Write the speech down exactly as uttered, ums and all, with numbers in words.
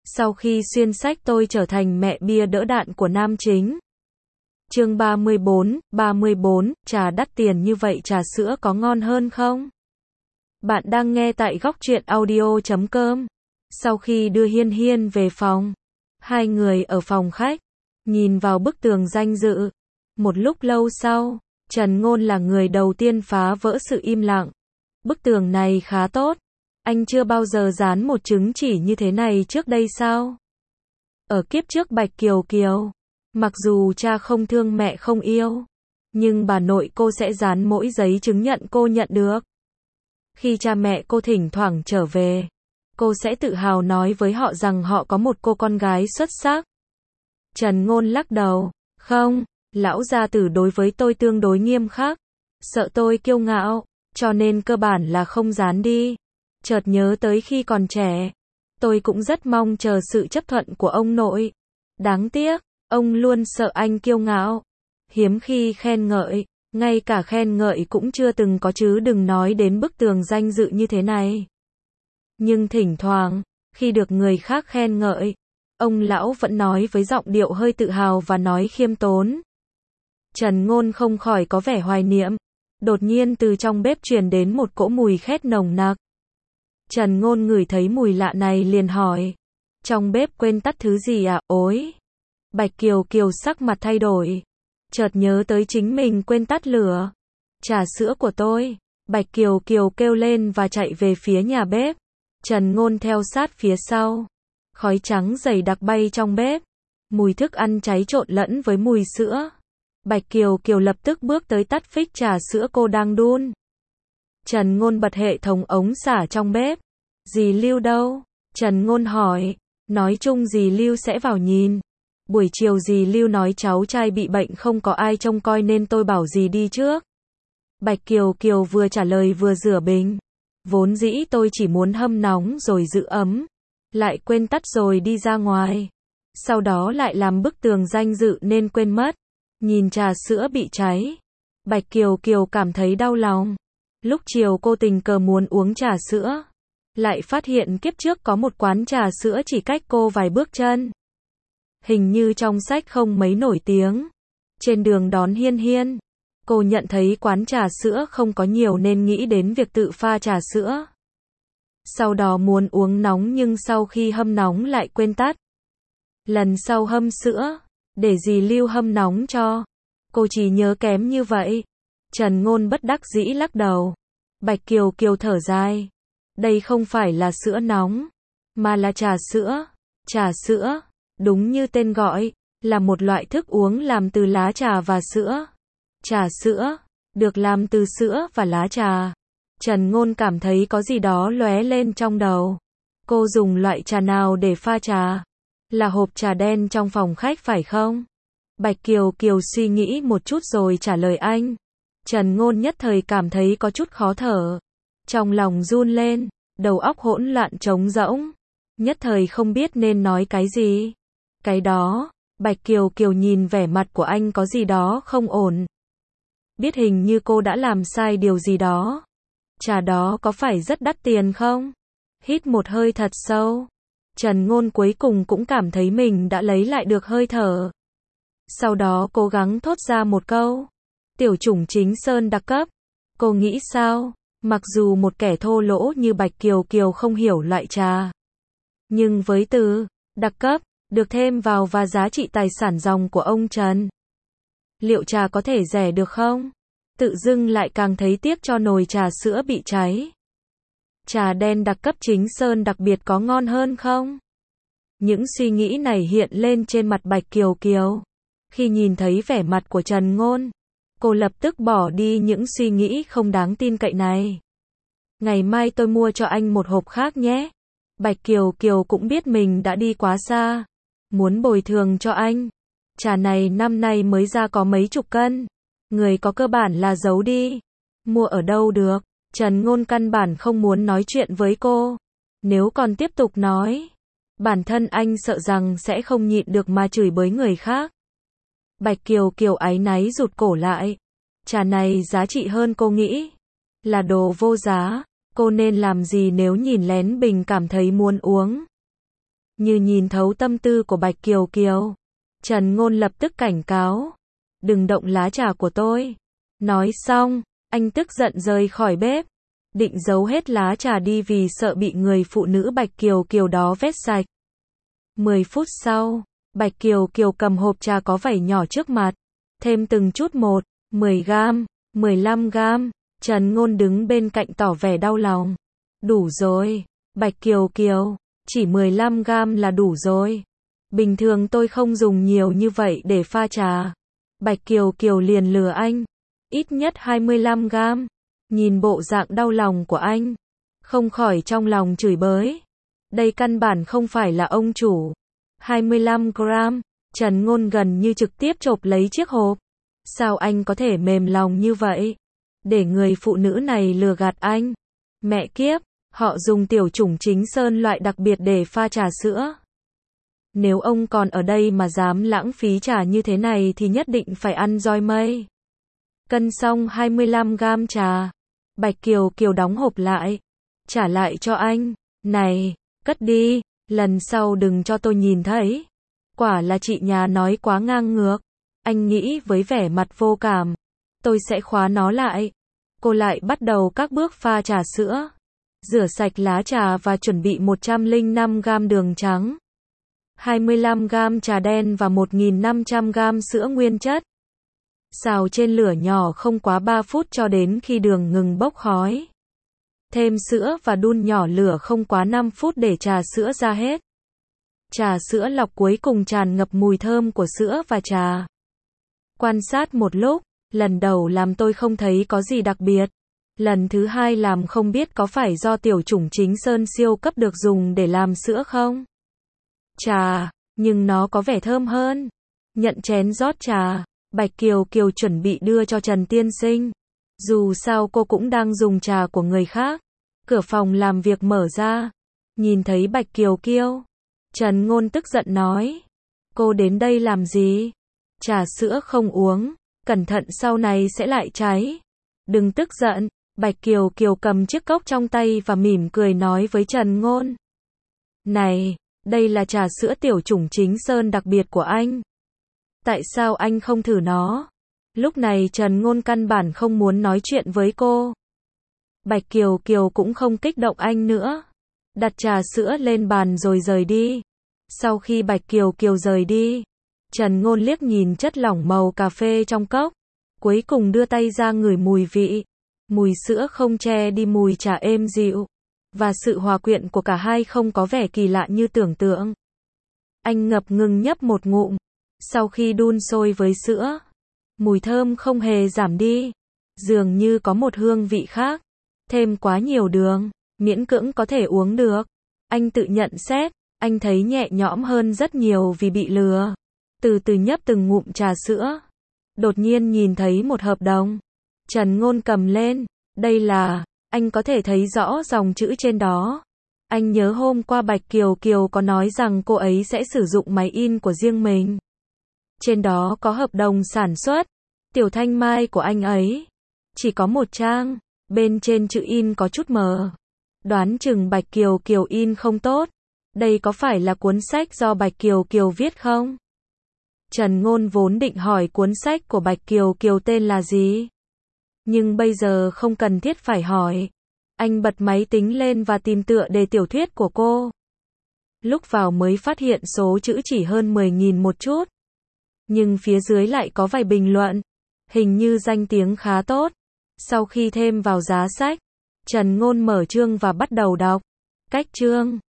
Sau khi xuyên sách tôi trở thành mẹ bia đỡ đạn của nam chính. Chương ba mươi bốn, ba mươi bốn, trà đắt tiền như vậy trà sữa có ngon hơn không? Bạn đang nghe tại góc truyện audio chấm com. Sau khi đưa Hiên Hiên về phòng, hai người ở phòng khách, nhìn vào bức tường danh dự. Một lúc lâu sau, Trần Ngôn là người đầu tiên phá vỡ sự im lặng. Bức tường này khá tốt. Anh chưa bao giờ dán một chứng chỉ như thế này trước đây sao? Ở kiếp trước Bạch Kiều Kiều, mặc dù cha không thương mẹ không yêu, nhưng bà nội cô sẽ dán mỗi giấy chứng nhận cô nhận được. Khi cha mẹ cô thỉnh thoảng trở về, cô sẽ tự hào nói với họ rằng họ có một cô con gái xuất sắc. Trần Ngôn lắc đầu, không, lão gia tử đối với tôi tương đối nghiêm khắc, sợ tôi kiêu ngạo, cho nên cơ bản là không dán đi. Chợt nhớ tới khi còn trẻ, tôi cũng rất mong chờ sự chấp thuận của ông nội. Đáng tiếc, ông luôn sợ anh kiêu ngạo, hiếm khi khen ngợi, ngay cả khen ngợi cũng chưa từng có chứ đừng nói đến bức tường danh dự như thế này. Nhưng thỉnh thoảng, khi được người khác khen ngợi, ông lão vẫn nói với giọng điệu hơi tự hào và nói khiêm tốn. Trần Ngôn không khỏi có vẻ hoài niệm. Đột nhiên từ trong bếp truyền đến một cỗ mùi khét nồng nặc. Trần Ngôn ngửi thấy mùi lạ này liền hỏi, trong bếp quên tắt thứ gì à? Ối! Bạch Kiều Kiều sắc mặt thay đổi, chợt nhớ tới chính mình quên tắt lửa. Trà sữa của tôi. Bạch Kiều Kiều kêu lên và chạy về phía nhà bếp. Trần Ngôn theo sát phía sau. Khói trắng dày đặc bay trong bếp, mùi thức ăn cháy trộn lẫn với mùi sữa. Bạch Kiều Kiều lập tức bước tới tắt phích trà sữa cô đang đun. Trần Ngôn bật hệ thống ống xả trong bếp. Dì Lưu đâu? Trần Ngôn hỏi. Nói chung dì Lưu sẽ vào nhìn. Buổi chiều dì Lưu nói cháu trai bị bệnh không có ai trông coi nên tôi bảo dì đi trước. Bạch Kiều Kiều vừa trả lời vừa rửa bình. Vốn dĩ tôi chỉ muốn hâm nóng rồi giữ ấm, lại quên tắt rồi đi ra ngoài. Sau đó lại làm bức tường danh dự nên quên mất. Nhìn trà sữa bị cháy, Bạch Kiều Kiều cảm thấy đau lòng. Lúc chiều cô tình cờ muốn uống trà sữa, lại phát hiện kiếp trước có một quán trà sữa chỉ cách cô vài bước chân. Hình như trong sách không mấy nổi tiếng. Trên đường đón Hiên Hiên, cô nhận thấy quán trà sữa không có nhiều nên nghĩ đến việc tự pha trà sữa. Sau đó muốn uống nóng nhưng sau khi hâm nóng lại quên tắt. Lần sau hâm sữa, để dì Lưu hâm nóng cho. Cô chỉ nhớ kém như vậy. Trần Ngôn bất đắc dĩ lắc đầu. Bạch Kiều Kiều thở dài. Đây không phải là sữa nóng, mà là trà sữa. Trà sữa, đúng như tên gọi, là một loại thức uống làm từ lá trà và sữa. Trà sữa, được làm từ sữa và lá trà. Trần Ngôn cảm thấy có gì đó lóe lên trong đầu. Cô dùng loại trà nào để pha trà? Là hộp trà đen trong phòng khách phải không? Bạch Kiều Kiều suy nghĩ một chút rồi trả lời anh. Trần Ngôn nhất thời cảm thấy có chút khó thở. Trong lòng run lên, đầu óc hỗn loạn trống rỗng. Nhất thời không biết nên nói cái gì. Cái đó, Bạch Kiều Kiều nhìn vẻ mặt của anh có gì đó không ổn. Biết hình như cô đã làm sai điều gì đó. Trà đó có phải rất đắt tiền không? Hít một hơi thật sâu. Trần Ngôn cuối cùng cũng cảm thấy mình đã lấy lại được hơi thở. Sau đó cố gắng thốt ra một câu. Tiểu chủng chính sơn đặc cấp. Cô nghĩ sao? Mặc dù một kẻ thô lỗ như Bạch Kiều Kiều không hiểu loại trà, nhưng với từ đặc cấp được thêm vào và giá trị tài sản ròng của ông Trần, liệu trà có thể rẻ được không? Tự dưng lại càng thấy tiếc cho nồi trà sữa bị cháy. Trà đen đặc cấp chính sơn đặc biệt có ngon hơn không? Những suy nghĩ này hiện lên trên mặt Bạch Kiều Kiều. Khi nhìn thấy vẻ mặt của Trần Ngôn, cô lập tức bỏ đi những suy nghĩ không đáng tin cậy này. Ngày mai tôi mua cho anh một hộp khác nhé. Bạch Kiều Kiều cũng biết mình đã đi quá xa, muốn bồi thường cho anh. Trà này năm nay mới ra có mấy chục cân, người có cơ bản là giấu đi. Mua ở đâu được? Trần Ngôn căn bản không muốn nói chuyện với cô. Nếu còn tiếp tục nói, bản thân anh sợ rằng sẽ không nhịn được mà chửi bới người khác. Bạch Kiều Kiều áy náy rụt cổ lại. Trà này giá trị hơn cô nghĩ. Là đồ vô giá. Cô nên làm gì nếu nhìn lén bình cảm thấy muốn uống? như nhìn thấu tâm tư của Bạch Kiều Kiều. Trần Ngôn lập tức cảnh cáo. Đừng động lá trà của tôi. Nói xong, anh tức giận rời khỏi bếp. Định giấu hết lá trà đi vì sợ bị người phụ nữ Bạch Kiều Kiều đó vét sạch. mười phút sau, Bạch Kiều Kiều cầm hộp trà có vảy nhỏ trước mặt. Thêm từng chút một, mười gam, mười lăm gam. Trần Ngôn đứng bên cạnh tỏ vẻ đau lòng. Đủ rồi, Bạch Kiều Kiều, chỉ mười lăm gam là đủ rồi. Bình thường tôi không dùng nhiều như vậy để pha trà. Bạch Kiều Kiều liền lừa anh. Ít nhất hai mươi lăm gam. Nhìn bộ dạng đau lòng của anh, không khỏi trong lòng chửi bới. Đây căn bản không phải là ông chủ. hai mươi lăm gram. Trần Ngôn gần như trực tiếp chộp lấy chiếc hộp. Sao anh có thể mềm lòng như vậy? Để người phụ nữ này lừa gạt anh. Mẹ kiếp, họ dùng tiểu chủng chính sơn loại đặc biệt để pha trà sữa. Nếu ông còn ở đây mà dám lãng phí trà như thế này thì nhất định phải ăn roi mây. Cân xong hai mươi lăm gam trà. Bạch Kiều Kiều đóng hộp lại. Trả lại cho anh. Này, cất đi, lần sau đừng cho tôi nhìn thấy. Quả là chị nhà nói quá ngang ngược. Anh nghĩ với vẻ mặt vô cảm. Tôi sẽ khóa nó lại. Cô lại bắt đầu các bước pha trà sữa. Rửa sạch lá trà và chuẩn bị một trăm lẻ năm gam đường trắng. hai mươi lăm gam trà đen và một nghìn năm trăm gam sữa nguyên chất. Xào trên lửa nhỏ không quá ba phút cho đến khi đường ngừng bốc khói. Thêm sữa và đun nhỏ lửa không quá năm phút để trà sữa ra hết. Trà sữa lọc cuối cùng tràn ngập mùi thơm của sữa và trà. Quan sát một lúc, lần đầu làm tôi không thấy có gì đặc biệt. Lần thứ hai làm không biết có phải do tiểu chủng chính sơn siêu cấp được dùng để làm sữa không? Trà, nhưng nó có vẻ thơm hơn. Nhận chén rót trà, Bạch Kiều Kiều chuẩn bị đưa cho Trần Tiên Sinh. Dù sao cô cũng đang dùng trà của người khác. Cửa phòng làm việc mở ra. Nhìn thấy Bạch Kiều Kiều, Trần Ngôn tức giận nói. Cô đến đây làm gì? Trà sữa không uống, cẩn thận sau này sẽ lại cháy. Đừng tức giận. Bạch Kiều Kiều cầm chiếc cốc trong tay và mỉm cười nói với Trần Ngôn. Này, đây là trà sữa tiểu chủng chính sơn đặc biệt của anh. Tại sao anh không thử nó? Lúc này Trần Ngôn căn bản không muốn nói chuyện với cô. Bạch Kiều Kiều cũng không kích động anh nữa. Đặt trà sữa lên bàn rồi rời đi. Sau khi Bạch Kiều Kiều rời đi, Trần Ngôn liếc nhìn chất lỏng màu cà phê trong cốc. Cuối cùng đưa tay ra ngửi mùi vị. Mùi sữa không che đi mùi trà êm dịu. Và sự hòa quyện của cả hai không có vẻ kỳ lạ như tưởng tượng. Anh ngập ngừng nhấp một ngụm. Sau khi đun sôi với sữa, mùi thơm không hề giảm đi. Dường như có một hương vị khác. Thêm quá nhiều đường, miễn cưỡng có thể uống được. Anh tự nhận xét, anh thấy nhẹ nhõm hơn rất nhiều vì bị lừa. Từ từ nhấp từng ngụm trà sữa. Đột nhiên nhìn thấy một hợp đồng. Trần Ngôn cầm lên. Đây là, anh có thể thấy rõ dòng chữ trên đó. Anh nhớ hôm qua Bạch Kiều Kiều có nói rằng cô ấy sẽ sử dụng máy in của riêng mình. Trên đó có hợp đồng sản xuất. Tiểu Thanh Mai của anh ấy. Chỉ có một trang. Bên trên chữ in có chút mờ. Đoán chừng Bạch Kiều Kiều in không tốt. Đây có phải là cuốn sách do Bạch Kiều Kiều viết không? Trần Ngôn vốn định hỏi cuốn sách của Bạch Kiều Kiều tên là gì. Nhưng bây giờ không cần thiết phải hỏi. Anh bật máy tính lên và tìm tựa đề tiểu thuyết của cô. Lúc vào mới phát hiện số chữ chỉ hơn mười nghìn một chút. Nhưng phía dưới lại có vài bình luận. Hình như danh tiếng khá tốt. Sau khi thêm vào giá sách, Trần Ngôn mở chương và bắt đầu đọc. Cách chương.